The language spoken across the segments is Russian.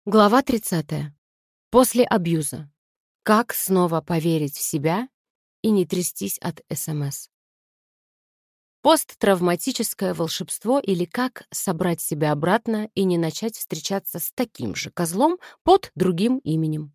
Глава 30. После абьюза. Как снова поверить в себя и не трястись от СМС. Посттравматическое волшебство или как собрать себя обратно и не начать встречаться с таким же козлом под другим именем.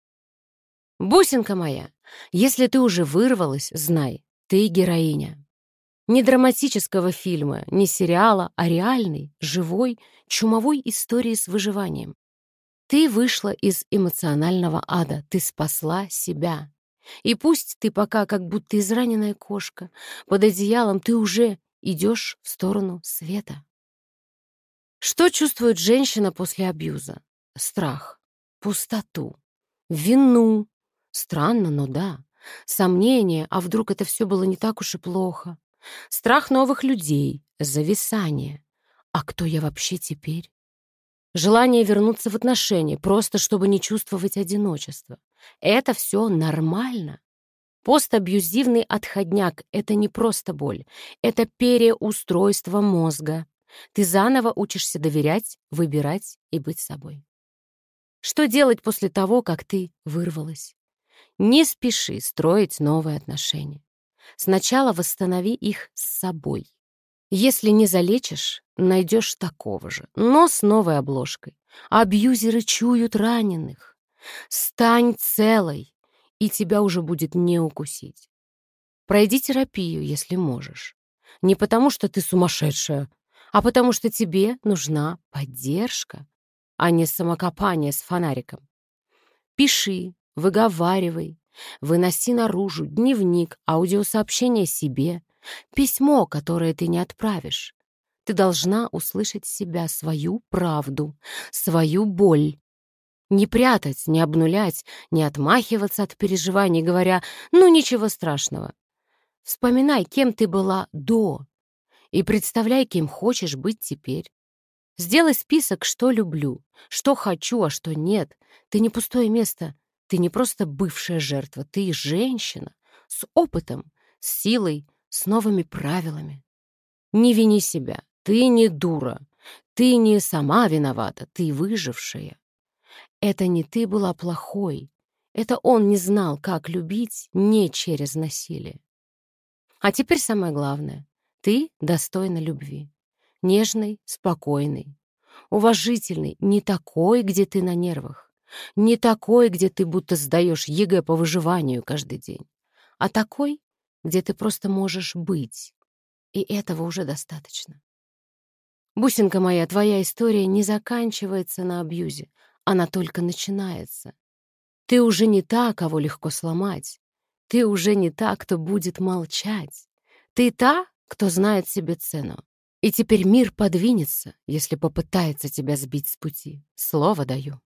Бусинка моя, если ты уже вырвалась, знай, ты героиня. Не драматического фильма, не сериала, а реальной, живой, чумовой истории с выживанием. Ты вышла из эмоционального ада, ты спасла себя. И пусть ты пока как будто израненная кошка, под одеялом ты уже идешь в сторону света. Что чувствует женщина после абьюза? Страх, пустоту, вину. Странно, но да. Сомнение, а вдруг это все было не так уж и плохо. Страх новых людей, зависание. А кто я вообще теперь? Желание вернуться в отношения, просто чтобы не чувствовать одиночество. Это все нормально. Постабьюзивный отходняк — это не просто боль. Это переустройство мозга. Ты заново учишься доверять, выбирать и быть собой. Что делать после того, как ты вырвалась? Не спеши строить новые отношения. Сначала восстанови их с собой. Если не залечишь, найдешь такого же, но с новой обложкой. Абьюзеры чуют раненых. Стань целой, и тебя уже будет не укусить. Пройди терапию, если можешь. Не потому, что ты сумасшедшая, а потому, что тебе нужна поддержка, а не самокопание с фонариком. Пиши, выговаривай, выноси наружу дневник, аудиосообщение себе, письмо, которое ты не отправишь. Ты должна услышать себя, свою правду, свою боль. Не прятать, не обнулять, не отмахиваться от переживаний, говоря «ну ничего страшного». Вспоминай, кем ты была до, и представляй, кем хочешь быть теперь. Сделай список, что люблю, что хочу, а что нет. Ты не пустое место, ты не просто бывшая жертва, ты женщина с опытом, с силой, с новыми правилами. Не вини себя, ты не дура, ты не сама виновата, ты выжившая. Это не ты была плохой, это он не знал, как любить не через насилие. А теперь самое главное. Ты достойна любви. Нежной, спокойной, уважительной, не такой, где ты на нервах, не такой, где ты будто сдаешь ЕГЭ по выживанию каждый день, а такой, где ты просто можешь быть. И этого уже достаточно. Бусинка моя, твоя история не заканчивается на абьюзе, она только начинается. Ты уже не та, кого легко сломать. Ты уже не та, кто будет молчать. Ты та, кто знает себе цену. И теперь мир подвинется, если попытается тебя сбить с пути. Слово даю.